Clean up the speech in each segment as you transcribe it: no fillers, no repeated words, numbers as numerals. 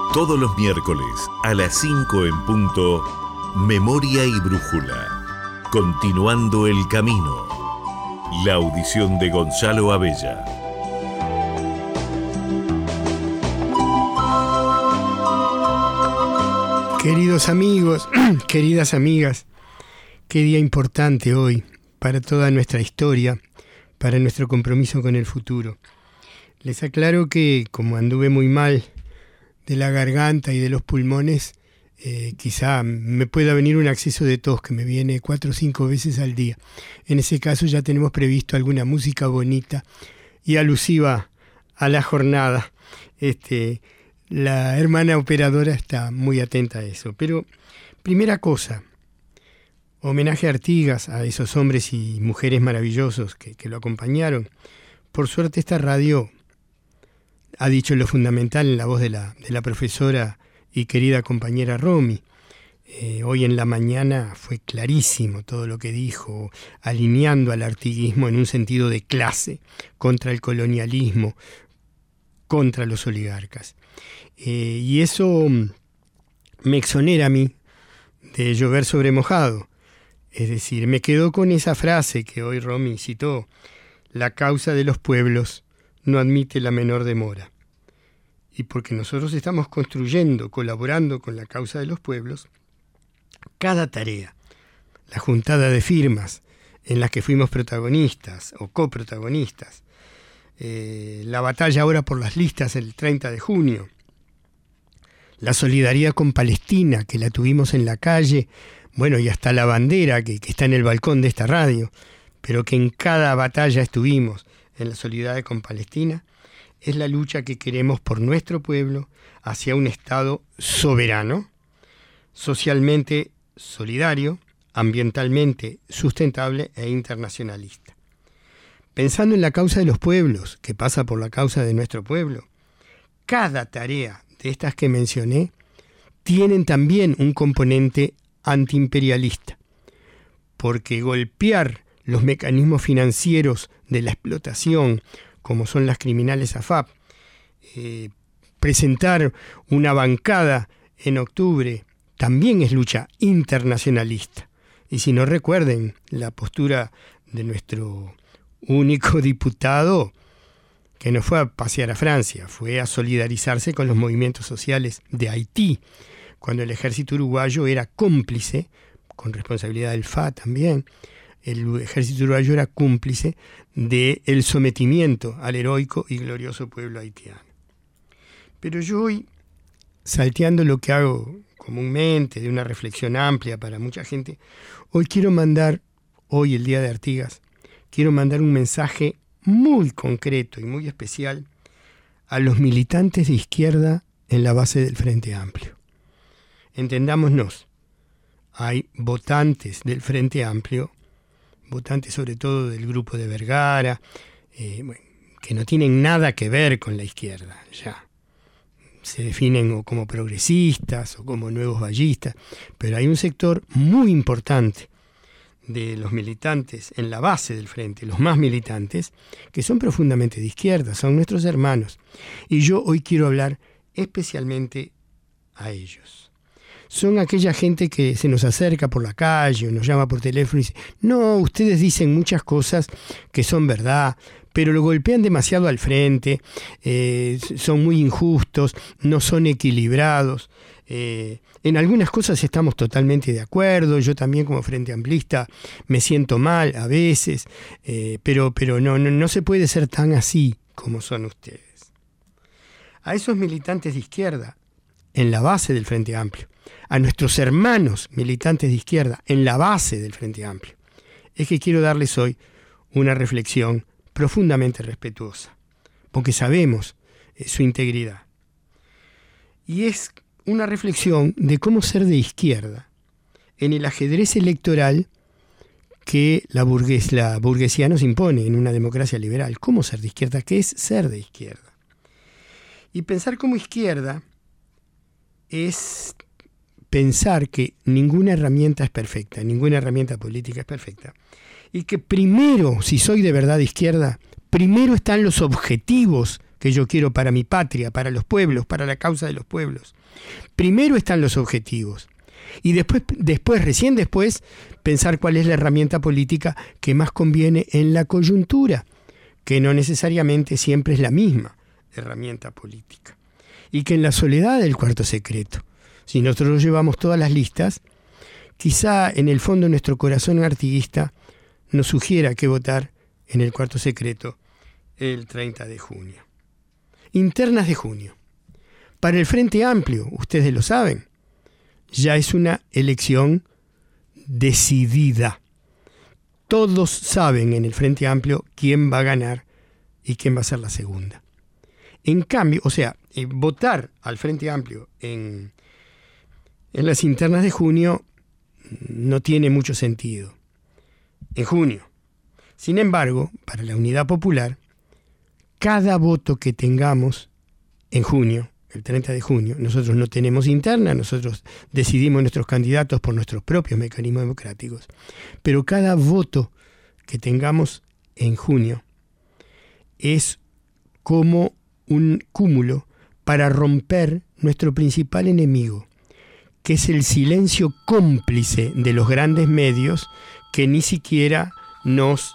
Todos los miércoles a las 5 en punto, Memoria y Brújula. Continuando el camino. La audición de Gonzalo Abella. Queridos amigos, queridas amigas, qué día importante hoy para toda nuestra historia, para nuestro compromiso con el futuro. Les aclaro que, como anduve muy mal de la garganta y de los pulmones, quizá me pueda venir un acceso de tos que me viene 4 o 5 veces al día. En ese caso ya tenemos previsto alguna música bonita y alusiva a la jornada. La hermana operadora está muy atenta a eso. Pero, primera cosa, homenaje a Artigas, a esos hombres y mujeres maravillosos que lo acompañaron. Por suerte esta radio ha dicho lo fundamental en la voz de la profesora y querida compañera Romy. Hoy en la mañana fue clarísimo todo lo que dijo, alineando al artiguismo en un sentido de clase, contra el colonialismo, contra los oligarcas. Y eso me exonera a mí de llover sobre mojado. Es decir, me quedo con esa frase que hoy Romy citó: la causa de los pueblos no admite la menor demora. Y porque nosotros estamos construyendo, colaborando con la causa de los pueblos, cada tarea, la juntada de firmas en las que fuimos protagonistas o coprotagonistas, la batalla ahora por las listas el 30 de junio, la solidaridad con Palestina, que la tuvimos en la calle, bueno, y hasta la bandera que está en el balcón de esta radio, pero que en cada batalla estuvimos en la solidaridad con Palestina, es la lucha que queremos por nuestro pueblo hacia un Estado soberano, socialmente solidario, ambientalmente sustentable e internacionalista. Pensando en la causa de los pueblos, que pasa por la causa de nuestro pueblo, cada tarea de estas que mencioné tienen también un componente antiimperialista, porque golpear los mecanismos financieros de la explotación, como son las criminales AFAP, presentar una bancada en octubre, también es lucha internacionalista. Y si no, recuerden la postura de nuestro único diputado, que no fue a pasear a Francia, fue a solidarizarse con los movimientos sociales de Haití, cuando el ejército uruguayo era cómplice, con responsabilidad del FA también, el ejército uruguayo era cómplice del sometimiento al heroico y glorioso pueblo haitiano. Pero yo hoy, salteando lo que hago comúnmente, de una reflexión amplia para mucha gente, hoy quiero mandar, hoy el día de Artigas, quiero mandar un mensaje muy concreto y muy especial a los militantes de izquierda en la base del Frente Amplio. Entendámonos, hay votantes del Frente Amplio, votantes sobre todo del grupo de Vergara, que no tienen nada que ver con la izquierda, ya. Se definen o como progresistas o como nuevos vallistas, pero hay un sector muy importante de los militantes en la base del frente, los más militantes, que son profundamente de izquierda, son nuestros hermanos. Y yo hoy quiero hablar especialmente a ellos. Son aquella gente que se nos acerca por la calle o nos llama por teléfono y dice: no, ustedes dicen muchas cosas que son verdad, pero lo golpean demasiado al frente, son muy injustos, no son equilibrados. En algunas cosas estamos totalmente de acuerdo, yo también como frente amplista me siento mal a veces, pero no se puede ser tan así como son ustedes. A esos militantes de izquierda en la base del Frente Amplio, a nuestros hermanos militantes de izquierda en la base del Frente Amplio, es que quiero darles hoy una reflexión profundamente respetuosa, porque sabemos su integridad. Y es una reflexión de cómo ser de izquierda en el ajedrez electoral que la burguesía nos impone en una democracia liberal. ¿Cómo ser de izquierda? ¿Qué es ser de izquierda? Y pensar como izquierda es pensar que ninguna herramienta es perfecta, ninguna herramienta política es perfecta, y que primero, si soy de verdad de izquierda, primero están los objetivos que yo quiero para mi patria, para los pueblos, para la causa de los pueblos. Primero están los objetivos y recién después, pensar cuál es la herramienta política que más conviene en la coyuntura, que no necesariamente siempre es la misma herramienta política. Y que en la soledad del cuarto secreto, si nosotros llevamos todas las listas, quizá en el fondo nuestro corazón artiguista nos sugiera que votar en el cuarto secreto el 30 de junio. Internas de junio. Para el Frente Amplio, ustedes lo saben, ya es una elección decidida. Todos saben en el Frente Amplio quién va a ganar y quién va a ser la segunda. En cambio, votar al Frente Amplio en las internas de junio no tiene mucho sentido. En junio. Sin embargo, para la Unidad Popular, cada voto que tengamos en junio, el 30 de junio, nosotros no tenemos interna, nosotros decidimos nuestros candidatos por nuestros propios mecanismos democráticos, pero cada voto que tengamos en junio es como un cúmulo para romper nuestro principal enemigo, que es el silencio cómplice de los grandes medios que ni siquiera nos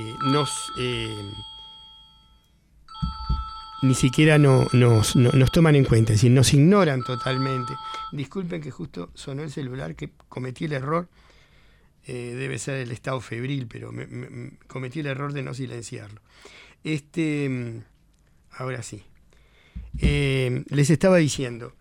toman en cuenta, es decir, nos ignoran totalmente. Disculpen que justo sonó el celular, que cometí el error, debe ser el estado febril, pero cometí el error de no silenciarlo. Ahora sí. Les estaba diciendo,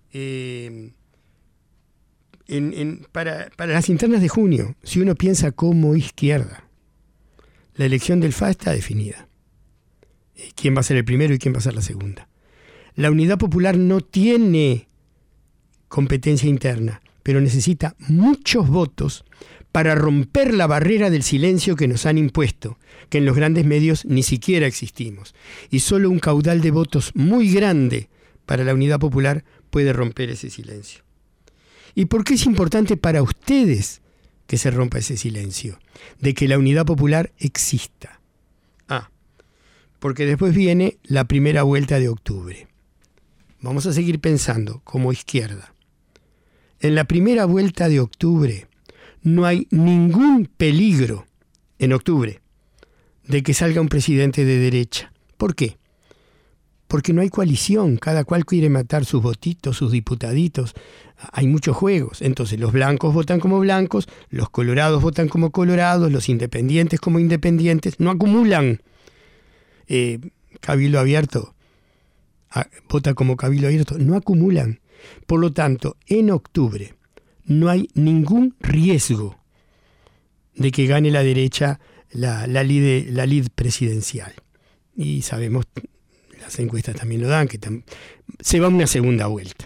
para las internas de junio, si uno piensa como izquierda, la elección del FA está definida. ¿Quién va a ser el primero y quién va a ser la segunda? La Unidad Popular no tiene competencia interna, pero necesita muchos votos para romper la barrera del silencio que nos han impuesto, que en los grandes medios ni siquiera existimos. Y solo un caudal de votos muy grande para la Unidad Popular puede romper ese silencio. ¿Y por qué es importante para ustedes que se rompa ese silencio? De que la Unidad Popular exista. Porque después viene la primera vuelta de octubre. Vamos a seguir pensando como izquierda. En la primera vuelta de octubre no hay ningún peligro en octubre de que salga un presidente de derecha. ¿Por qué? Porque no hay coalición, cada cual quiere matar sus votitos, sus diputaditos. Hay muchos juegos. Entonces los blancos votan como blancos, los colorados votan como colorados, los independientes como independientes. No acumulan. Cabildo Abierto vota como Cabildo Abierto, no acumulan. Por lo tanto, en octubre no hay ningún riesgo de que gane la derecha la lid presidencial. Y sabemos, las encuestas también lo dan, que se va una segunda vuelta.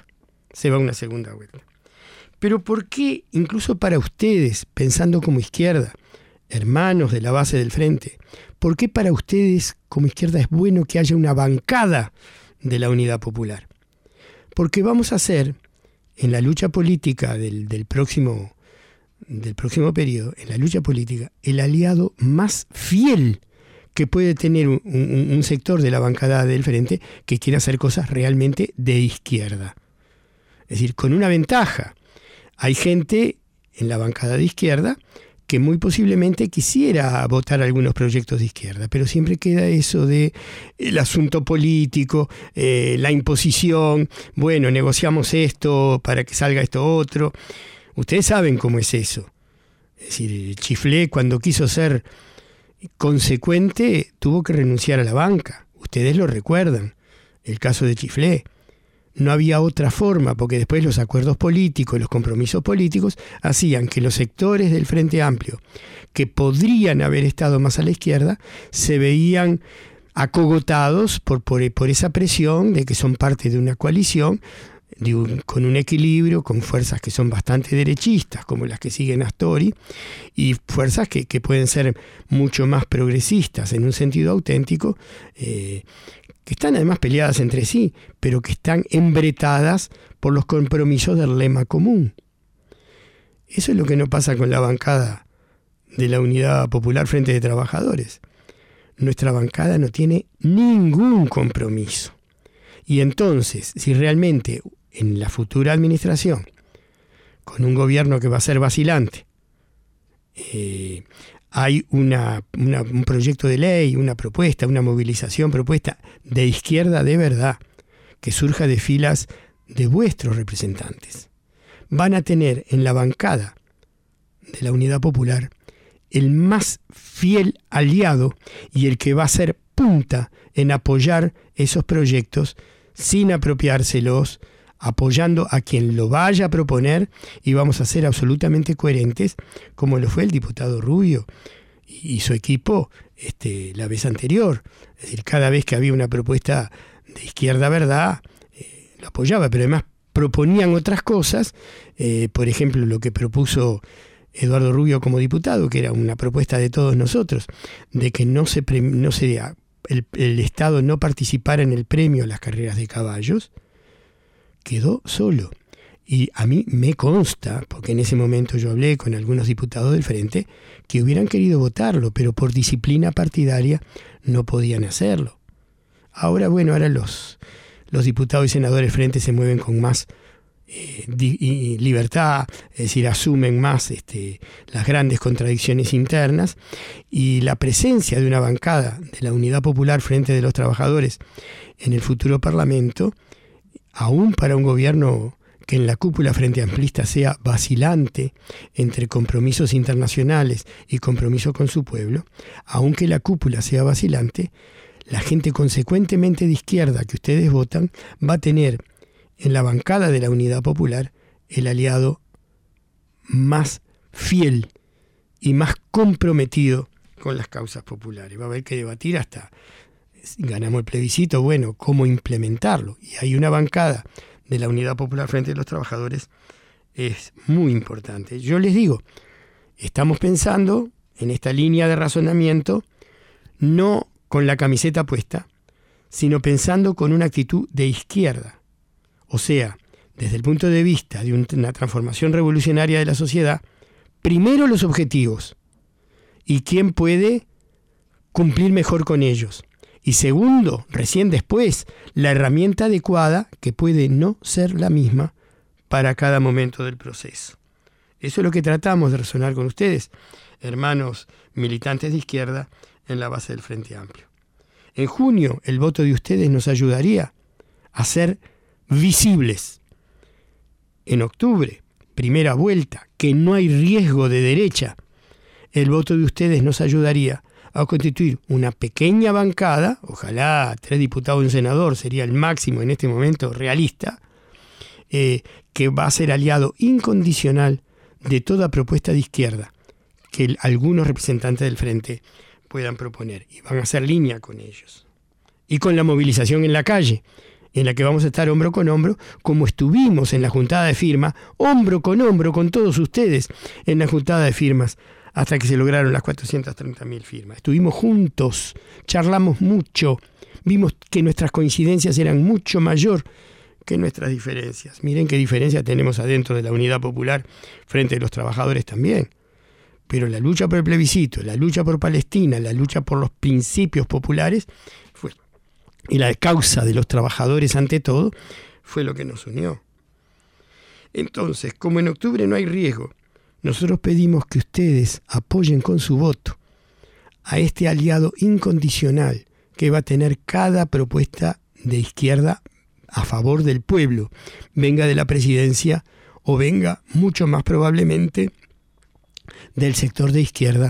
Pero ¿por qué, incluso para ustedes, pensando como izquierda, hermanos de la base del Frente, ¿por qué para ustedes como izquierda es bueno que haya una bancada de la Unidad Popular? Porque vamos a ser, en la lucha política del próximo periodo, en la lucha política, el aliado más fiel que puede tener un sector de la bancada del Frente que quiera hacer cosas realmente de izquierda. Es decir, con una ventaja. Hay gente en la bancada de izquierda que muy posiblemente quisiera votar algunos proyectos de izquierda, pero siempre queda eso de el asunto político, la imposición, bueno, negociamos esto para que salga esto otro. Ustedes saben cómo es eso. Es decir, Chiflé, cuando quiso ser consecuente, tuvo que renunciar a la banca. Ustedes lo recuerdan, el caso de Chiflé. No había otra forma, porque después los acuerdos políticos, los compromisos políticos, hacían que los sectores del Frente Amplio, que podrían haber estado más a la izquierda, se veían acogotados por esa presión de que son parte de una coalición, con un equilibrio, con fuerzas que son bastante derechistas, como las que siguen Astori, y fuerzas que pueden ser mucho más progresistas en un sentido auténtico, que están además peleadas entre sí, pero que están embretadas por los compromisos del lema común. Eso es lo que no pasa con la bancada de la Unidad Popular Frente de Trabajadores. nuestra bancada no tiene ningún compromiso. Y entonces, si realmente en la futura administración, con un gobierno que va a ser vacilante, hay un proyecto de ley, una propuesta, una movilización propuesta de izquierda de verdad, que surja de filas de vuestros representantes, van a tener en la bancada de la Unidad Popular el más fiel aliado y el que va a ser punta en apoyar esos proyectos sin apropiárselos, apoyando a quien lo vaya a proponer, y vamos a ser absolutamente coherentes, como lo fue el diputado Rubio y su equipo la vez anterior. Es decir, cada vez que había una propuesta de izquierda verdad, lo apoyaba, pero además proponían otras cosas, por ejemplo, lo que propuso Eduardo Rubio como diputado, que era una propuesta de todos nosotros, de que el Estado no participara en el premio a las carreras de caballos, quedó solo. Y a mí me consta, porque en ese momento yo hablé con algunos diputados del Frente, que hubieran querido votarlo, pero por disciplina partidaria no podían hacerlo. Ahora los diputados y senadores del Frente se mueven con más libertad, es decir, asumen más las grandes contradicciones internas, y la presencia de una bancada de la Unidad Popular Frente de los Trabajadores en el futuro Parlamento, aún para un gobierno que en la cúpula frente amplista sea vacilante entre compromisos internacionales y compromiso con su pueblo, aunque la cúpula sea vacilante, la gente consecuentemente de izquierda que ustedes votan va a tener en la bancada de la Unidad Popular el aliado más fiel y más comprometido con las causas populares. Va a haber que debatir hasta, si ganamos el plebiscito, cómo implementarlo. Y hay una bancada de la Unidad Popular Frente de los Trabajadores, es muy importante. Yo les digo, estamos pensando en esta línea de razonamiento, no con la camiseta puesta, sino pensando con una actitud de izquierda. O sea, desde el punto de vista de una transformación revolucionaria de la sociedad, primero los objetivos y quién puede cumplir mejor con ellos. Y segundo, recién después, la herramienta adecuada, que puede no ser la misma para cada momento del proceso. Eso es lo que tratamos de razonar con ustedes, hermanos militantes de izquierda, en la base del Frente Amplio. En junio, el voto de ustedes nos ayudaría a ser visibles. En octubre, primera vuelta, que no hay riesgo de derecha, el voto de ustedes nos ayudaría a constituir una pequeña bancada, ojalá 3 diputados y un senador, sería el máximo en este momento realista, que va a ser aliado incondicional de toda propuesta de izquierda que algunos representantes del Frente puedan proponer, y van a hacer línea con ellos. Y con la movilización en la calle, en la que vamos a estar hombro con hombro, como estuvimos en la juntada de firmas, hombro con todos ustedes en la juntada de firmas, hasta que se lograron las 430.000 firmas. Estuvimos juntos, charlamos mucho, vimos que nuestras coincidencias eran mucho mayor que nuestras diferencias. Miren qué diferencia tenemos adentro de la Unidad Popular frente a los trabajadores también. Pero la lucha por el plebiscito, la lucha por Palestina, la lucha por los principios populares y la causa de los trabajadores ante todo, fue lo que nos unió. Entonces, como en octubre no hay riesgo, nosotros pedimos que ustedes apoyen con su voto a este aliado incondicional que va a tener cada propuesta de izquierda a favor del pueblo, venga de la presidencia o venga mucho más probablemente del sector de izquierda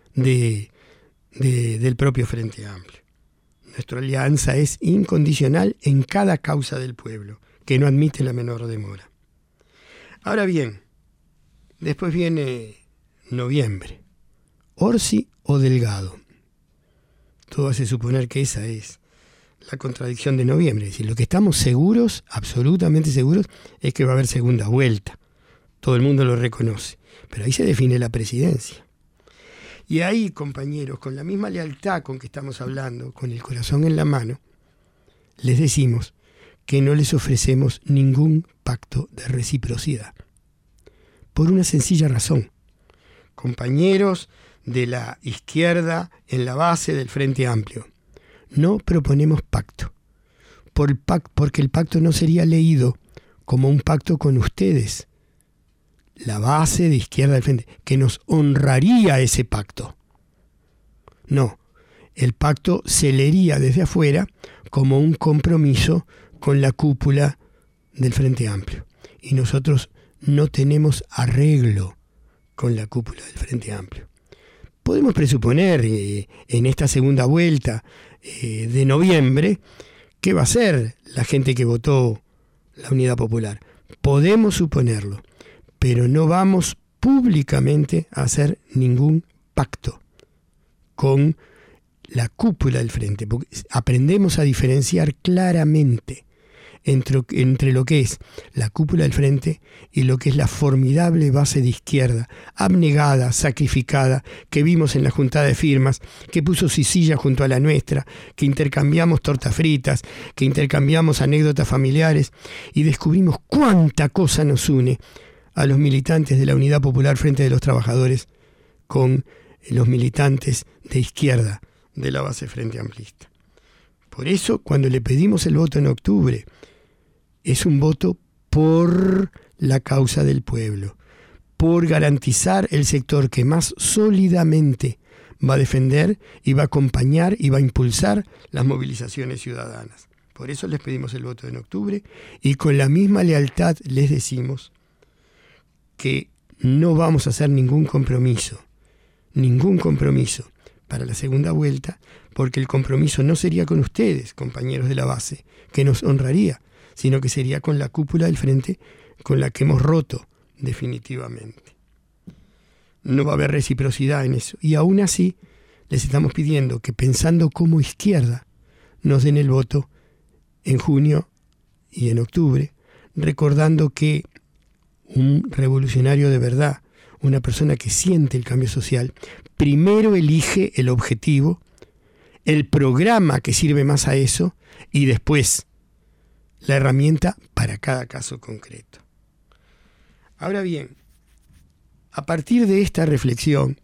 del propio Frente Amplio. Nuestra alianza es incondicional en cada causa del pueblo, que no admite la menor demora. Ahora bien, después viene noviembre. Orsi o Delgado. Todo hace suponer que esa es la contradicción de noviembre. Es decir, lo que estamos seguros, absolutamente seguros, es que va a haber segunda vuelta. Todo el mundo lo reconoce. Pero ahí se define la presidencia. Y ahí, compañeros, con la misma lealtad con que estamos hablando, con el corazón en la mano, les decimos que no les ofrecemos ningún pacto de reciprocidad. Por una sencilla razón. Compañeros de la izquierda en la base del Frente Amplio. No proponemos pacto, porque el pacto no sería leído como un pacto con ustedes, la base de izquierda del Frente, que nos honraría ese pacto. No, el pacto se leería desde afuera como un compromiso con la cúpula del Frente Amplio. Y nosotros no tenemos arreglo con la cúpula del Frente Amplio. Podemos presuponer en esta segunda vuelta de noviembre qué va a hacer la gente que votó la Unidad Popular. Podemos suponerlo, pero no vamos públicamente a hacer ningún pacto con la cúpula del Frente, porque aprendemos a diferenciar claramente entre lo que es la cúpula del Frente y lo que es la formidable base de izquierda, abnegada, sacrificada, que vimos en la juntada de firmas, que puso su silla junto a la nuestra, que intercambiamos tortas fritas, que intercambiamos anécdotas familiares y descubrimos cuánta cosa nos une a los militantes de la Unidad Popular Frente de los Trabajadores con los militantes de izquierda de la base Frente Amplista. Por eso, cuando le pedimos el voto en octubre, es un voto por la causa del pueblo, por garantizar el sector que más sólidamente va a defender y va a acompañar y va a impulsar las movilizaciones ciudadanas. Por eso les pedimos el voto en octubre y con la misma lealtad les decimos que no vamos a hacer ningún compromiso para la segunda vuelta, porque el compromiso no sería con ustedes, compañeros de la base, que nos honraría, sino que sería con la cúpula del Frente con la que hemos roto definitivamente. No va a haber reciprocidad en eso. Y aún así les estamos pidiendo que, pensando como izquierda, nos den el voto en junio y en octubre, recordando que un revolucionario de verdad, una persona que siente el cambio social, primero elige el objetivo, el programa que sirve más a eso y después la herramienta para cada caso concreto. Ahora bien, a partir de esta reflexión,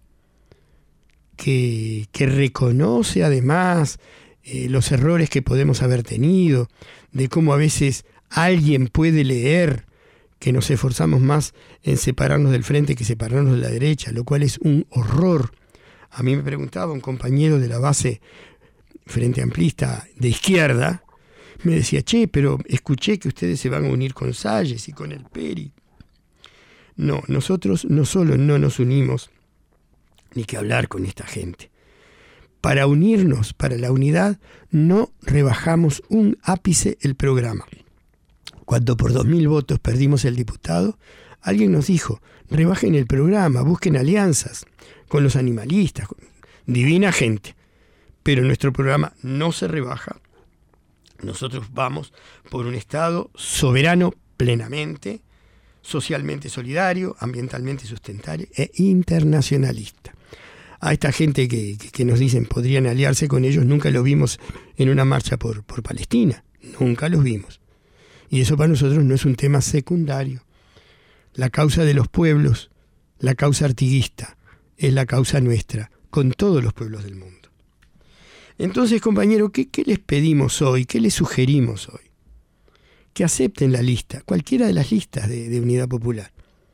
que reconoce además los errores que podemos haber tenido, de cómo a veces alguien puede leer que nos esforzamos más en separarnos del Frente que separarnos de la derecha, lo cual es un horror. A mí me preguntaba un compañero de la base Frente Amplista de izquierda, me decía, pero escuché que ustedes se van a unir con Salles y con el Peri. No, nosotros no solo no nos unimos, ni que hablar con esta gente. Para unirnos, para la unidad, no rebajamos un ápice el programa. Cuando por 2.000 votos perdimos el diputado, alguien nos dijo, rebajen el programa, busquen alianzas con los animalistas. Divina gente. Pero nuestro programa no se rebaja. Nosotros vamos por un Estado soberano plenamente, socialmente solidario, ambientalmente sustentable e internacionalista. A esta gente que nos dicen podrían aliarse con ellos, nunca los vimos en una marcha por Palestina. Nunca los vimos. Y eso para nosotros no es un tema secundario. La causa de los pueblos, la causa artiguista, es la causa nuestra, con todos los pueblos del mundo. Entonces, compañero, ¿qué les pedimos hoy? ¿Qué les sugerimos hoy? Que acepten la lista, cualquiera de las listas de Unidad Popular.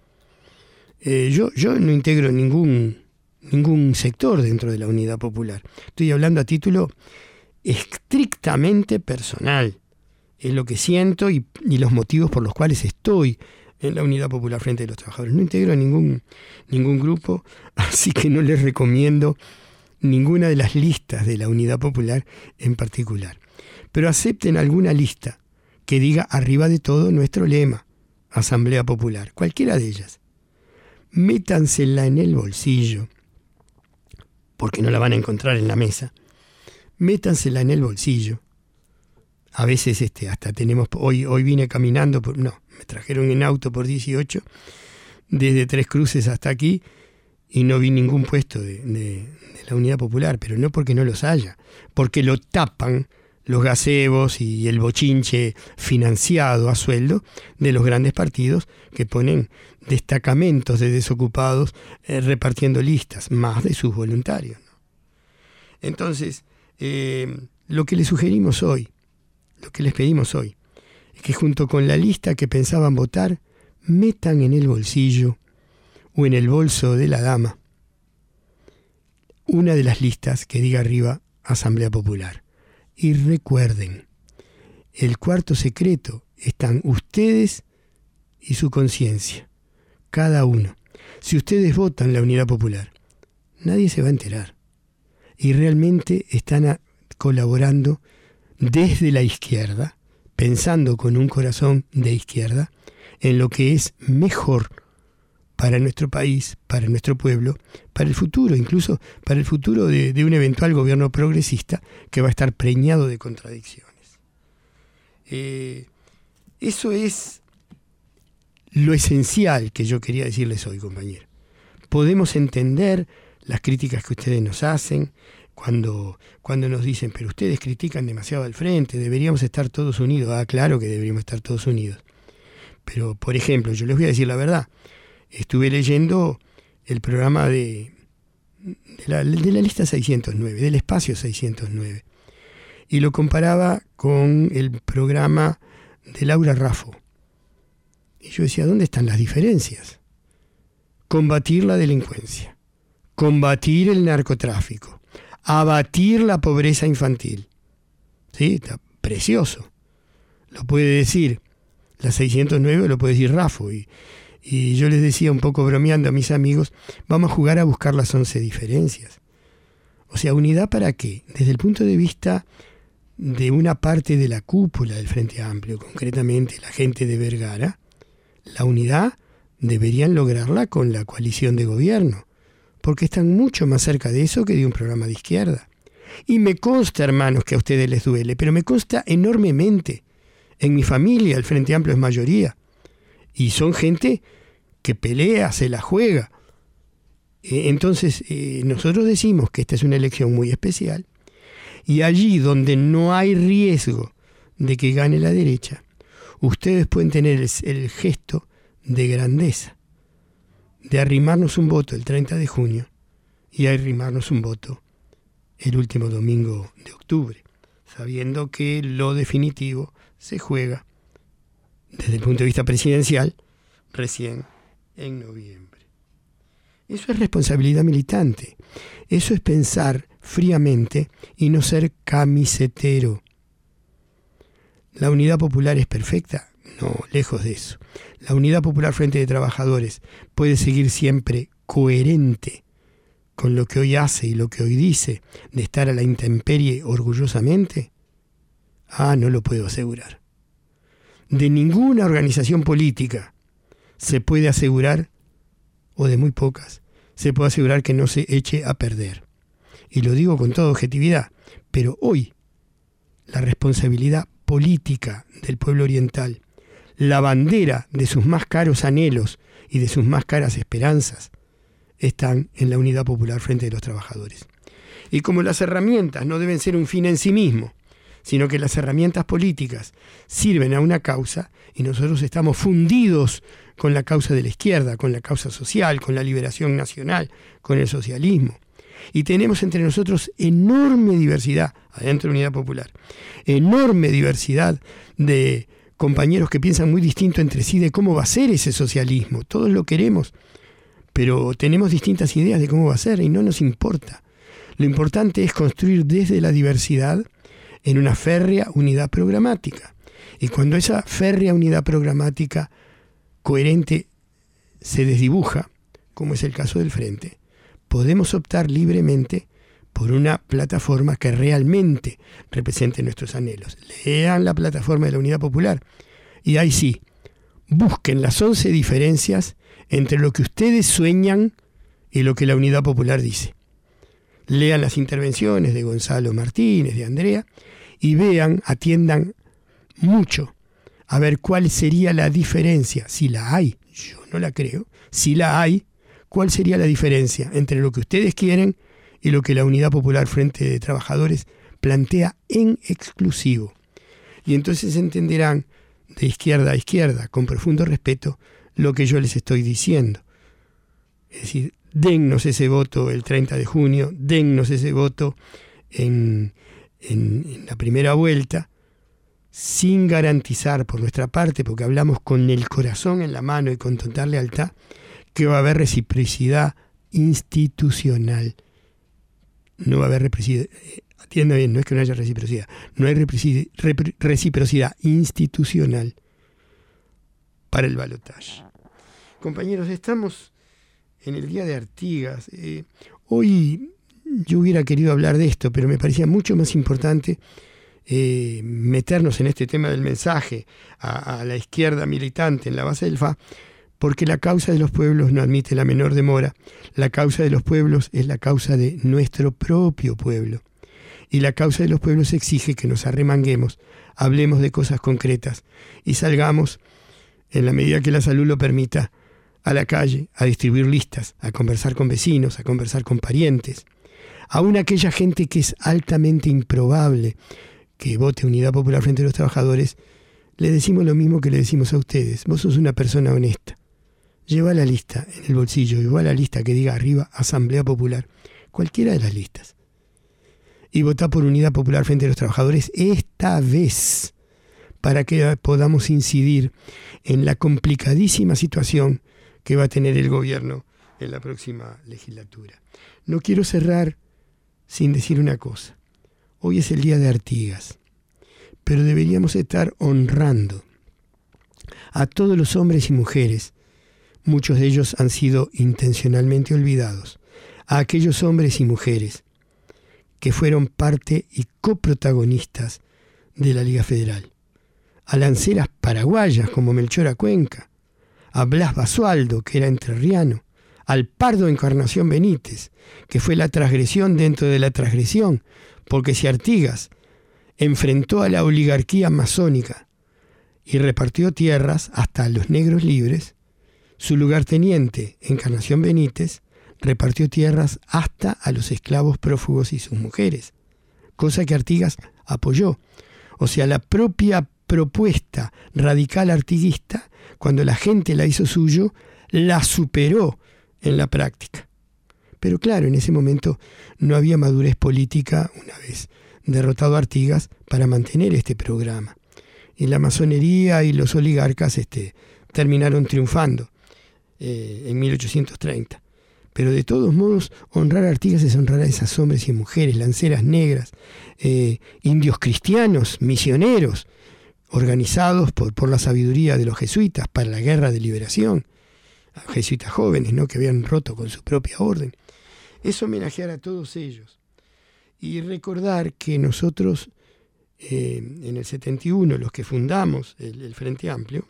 Yo no integro ningún sector dentro de la Unidad Popular. Estoy hablando a título estrictamente personal. Es lo que siento y los motivos por los cuales estoy en la Unidad Popular Frente de los Trabajadores. No integro ningún grupo, así que no les recomiendo ninguna de las listas de la Unidad Popular en particular. Pero acepten alguna lista que diga arriba de todo nuestro lema, Asamblea Popular, cualquiera de ellas. Métansela en el bolsillo, porque no la van a encontrar en la mesa. Métansela en el bolsillo. A veces hasta tenemos, hoy vine caminando, me trajeron en auto por 18, desde Tres Cruces hasta aquí, y no vi ningún puesto de la Unidad Popular, pero no porque no los haya, porque lo tapan los gazebos y el bochinche financiado a sueldo de los grandes partidos que ponen destacamentos de desocupados repartiendo listas, más de sus voluntarios, ¿no? Entonces, lo que les sugerimos hoy, lo que les pedimos hoy, es que junto con la lista que pensaban votar, metan en el bolsillo o en el bolso de la dama una de las listas que diga arriba Asamblea Popular. Y recuerden, el cuarto secreto están ustedes y su conciencia, cada uno. Si ustedes votan la Unidad Popular, nadie se va a enterar. Y realmente están colaborando desde la izquierda, pensando con un corazón de izquierda, en lo que es mejor para nuestro país, para nuestro pueblo, para el futuro, incluso para el futuro de un eventual gobierno progresista que va a estar preñado de contradicciones. Eso es lo esencial que yo quería decirles hoy, compañero. Podemos entender las críticas que ustedes nos hacen cuando nos dicen, pero ustedes critican demasiado al frente, deberíamos estar todos unidos. Ah, claro que deberíamos estar todos unidos. Pero, por ejemplo, yo les voy a decir la verdad. Estuve leyendo el programa de la lista 609, del espacio 609, y lo comparaba con el programa de Laura Raffo. Y yo decía, ¿dónde están las diferencias? Combatir la delincuencia, combatir el narcotráfico, abatir la pobreza infantil. Sí, está precioso. Lo puede decir la 609 o lo puede decir Raffo. Y yo les decía un poco bromeando a mis amigos, vamos a jugar a buscar las 11 diferencias. O sea, ¿unidad para qué? Desde el punto de vista de una parte de la cúpula del Frente Amplio, concretamente la gente de Vergara, la unidad deberían lograrla con la coalición de gobierno, porque están mucho más cerca de eso que de un programa de izquierda. Y me consta, hermanos, que a ustedes les duele, pero me consta enormemente. En mi familia el Frente Amplio es mayoría. Y son gente que pelea, se la juega. Entonces, nosotros decimos que esta es una elección muy especial. Y allí donde no hay riesgo de que gane la derecha, ustedes pueden tener el gesto de grandeza, de arrimarnos un voto el 30 de junio y arrimarnos un voto el último domingo de octubre, sabiendo que lo definitivo se juega desde el punto de vista presidencial, recién en noviembre. Eso es responsabilidad militante. Eso es pensar fríamente y no ser camisetero. ¿La Unidad Popular es perfecta? No, lejos de eso. La Unidad Popular Frente de Trabajadores puede seguir siempre coherente con lo que hoy hace y lo que hoy dice, de estar a la intemperie orgullosamente. No lo puedo asegurar. De ninguna organización política se puede asegurar, o de muy pocas, se puede asegurar que no se eche a perder. Y lo digo con toda objetividad, pero hoy la responsabilidad política del pueblo oriental, la bandera de sus más caros anhelos y de sus más caras esperanzas, están en la Unidad Popular Frente de los Trabajadores. Y como las herramientas no deben ser un fin en sí mismo, sino que las herramientas políticas sirven a una causa, y nosotros estamos fundidos con la causa de la izquierda, con la causa social, con la liberación nacional, con el socialismo. Y tenemos entre nosotros enorme diversidad, adentro de la Unidad Popular, enorme diversidad de compañeros que piensan muy distinto entre sí de cómo va a ser ese socialismo. Todos lo queremos, pero tenemos distintas ideas de cómo va a ser y no nos importa. Lo importante es construir desde la diversidad en una férrea unidad programática. Y cuando esa férrea unidad programática coherente se desdibuja, como es el caso del Frente, podemos optar libremente por una plataforma que realmente represente nuestros anhelos. Lean la plataforma de la Unidad Popular y ahí sí, busquen las 11 diferencias entre lo que ustedes sueñan y lo que la Unidad Popular dice. Lean las intervenciones de Gonzalo Martínez, de Andrea, y vean, atiendan mucho a ver cuál sería la diferencia, si la hay, yo no la creo, si la hay, cuál sería la diferencia entre lo que ustedes quieren y lo que la Unidad Popular Frente de Trabajadores plantea en exclusivo. Y entonces entenderán de izquierda a izquierda, con profundo respeto, lo que yo les estoy diciendo. Es decir, dennos ese voto el 30 de junio, dennos ese voto en la primera vuelta, sin garantizar por nuestra parte, porque hablamos con el corazón en la mano y con total lealtad, que va a haber reciprocidad institucional. No va a haber reciprocidad, atienda bien, no es que no haya reciprocidad, no hay reciprocidad institucional para el balotaje. Compañeros, estamos en el Día de Artigas. Hoy yo hubiera querido hablar de esto, pero me parecía mucho más importante meternos en este tema del mensaje a la izquierda militante en la base del FA, porque la causa de los pueblos no admite la menor demora. La causa de los pueblos es la causa de nuestro propio pueblo. Y la causa de los pueblos exige que nos arremanguemos, hablemos de cosas concretas y salgamos, en la medida que la salud lo permita, a la calle, a distribuir listas, a conversar con vecinos, a conversar con parientes. Aún aquella gente que es altamente improbable que vote Unidad Popular Frente a los Trabajadores, le decimos lo mismo que le decimos a ustedes. Vos sos una persona honesta. Lleva la lista en el bolsillo, lleva la lista que diga arriba Asamblea Popular, cualquiera de las listas. Y votá por Unidad Popular Frente a los Trabajadores esta vez, para que podamos incidir en la complicadísima situación que va a tener el gobierno en la próxima legislatura. No quiero cerrar sin decir una cosa. Hoy es el Día de Artigas, pero deberíamos estar honrando a todos los hombres y mujeres, muchos de ellos han sido intencionalmente olvidados, a aquellos hombres y mujeres que fueron parte y coprotagonistas de la Liga Federal, a lanceras paraguayas como Melchora Cuenca, a Blas Basualdo, que era entrerriano, al Pardo Encarnación Benítez, que fue la transgresión dentro de la transgresión, porque si Artigas enfrentó a la oligarquía masónica y repartió tierras hasta a los negros libres, su lugarteniente, Encarnación Benítez, repartió tierras hasta a los esclavos prófugos y sus mujeres, cosa que Artigas apoyó. O sea, la propia propuesta radical artiguista, cuando la gente la hizo suyo, la superó en la práctica. Pero claro, en ese momento no había madurez política, una vez derrotado Artigas, para mantener este programa. Y la masonería y los oligarcas terminaron triunfando en 1830. Pero de todos modos, honrar a Artigas es honrar a esas hombres y mujeres, lanceras negras, indios cristianos, misioneros, organizados por la sabiduría de los jesuitas para la guerra de liberación, jesuitas jóvenes, ¿no?, que habían roto con su propia orden. Es homenajear a todos ellos y recordar que nosotros, en el 71, los que fundamos el Frente Amplio,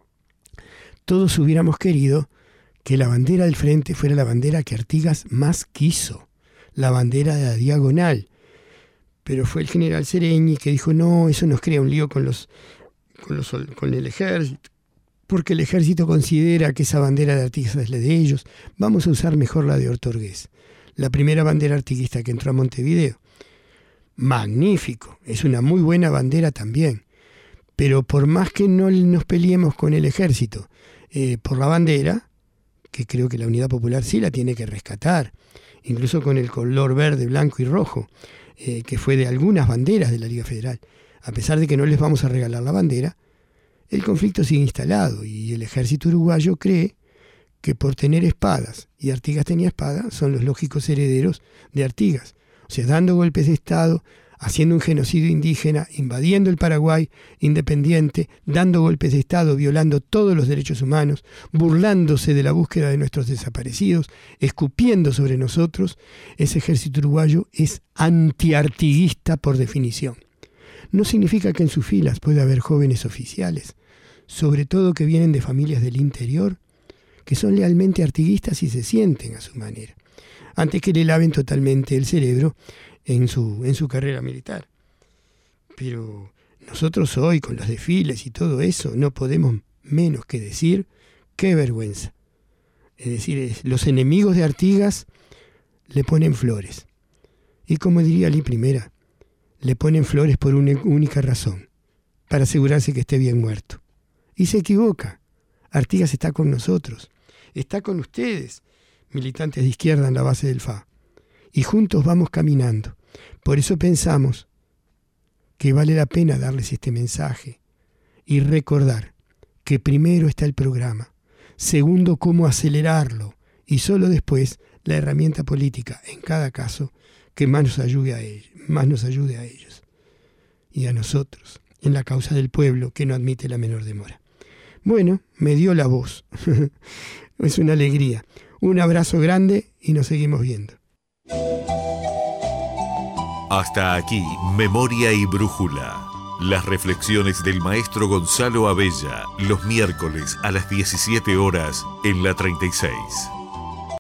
todos hubiéramos querido que la bandera del Frente fuera la bandera que Artigas más quiso, la bandera de la diagonal. Pero fue el general Sereñi que dijo, no, eso nos crea un lío con el ejército, porque el ejército considera que esa bandera de Artigas es la de ellos, vamos a usar mejor la de Ortorgués, la primera bandera artiguista que entró a Montevideo. Magnífico, es una muy buena bandera también, pero por más que no nos peleemos con el ejército por la bandera, que creo que la Unidad Popular sí la tiene que rescatar, incluso con el color verde, blanco y rojo, que fue de algunas banderas de la Liga Federal. A pesar de que no les vamos a regalar la bandera, el conflicto sigue instalado y el ejército uruguayo cree que por tener espadas, y Artigas tenía espada, son los lógicos herederos de Artigas. O sea, dando golpes de Estado, haciendo un genocidio indígena, invadiendo el Paraguay independiente, dando golpes de Estado, violando todos los derechos humanos, burlándose de la búsqueda de nuestros desaparecidos, escupiendo sobre nosotros, ese ejército uruguayo es antiartiguista por definición. No significa que en sus filas pueda haber jóvenes oficiales, sobre todo que vienen de familias del interior, que son lealmente artiguistas y se sienten a su manera, antes que le laven totalmente el cerebro en su carrera militar. Pero nosotros hoy, con los desfiles y todo eso, no podemos menos que decir qué vergüenza. Es decir, los enemigos de Artigas le ponen flores. Y como diría Lee Primera, le ponen flores por una única razón, para asegurarse que esté bien muerto. Y se equivoca. Artigas está con nosotros, está con ustedes, militantes de izquierda en la base del FA. Y juntos vamos caminando. Por eso pensamos que vale la pena darles este mensaje y recordar que primero está el programa, segundo cómo acelerarlo y solo después la herramienta política, en cada caso, que más nos ayude a ellos y a nosotros en la causa del pueblo que no admite la menor demora. Bueno, me dio la voz. Es una alegría. Un abrazo grande y nos seguimos viendo. Hasta aquí, Memoria y Brújula. Las reflexiones del maestro Gonzalo Abella, los miércoles a las 17 horas en la 36.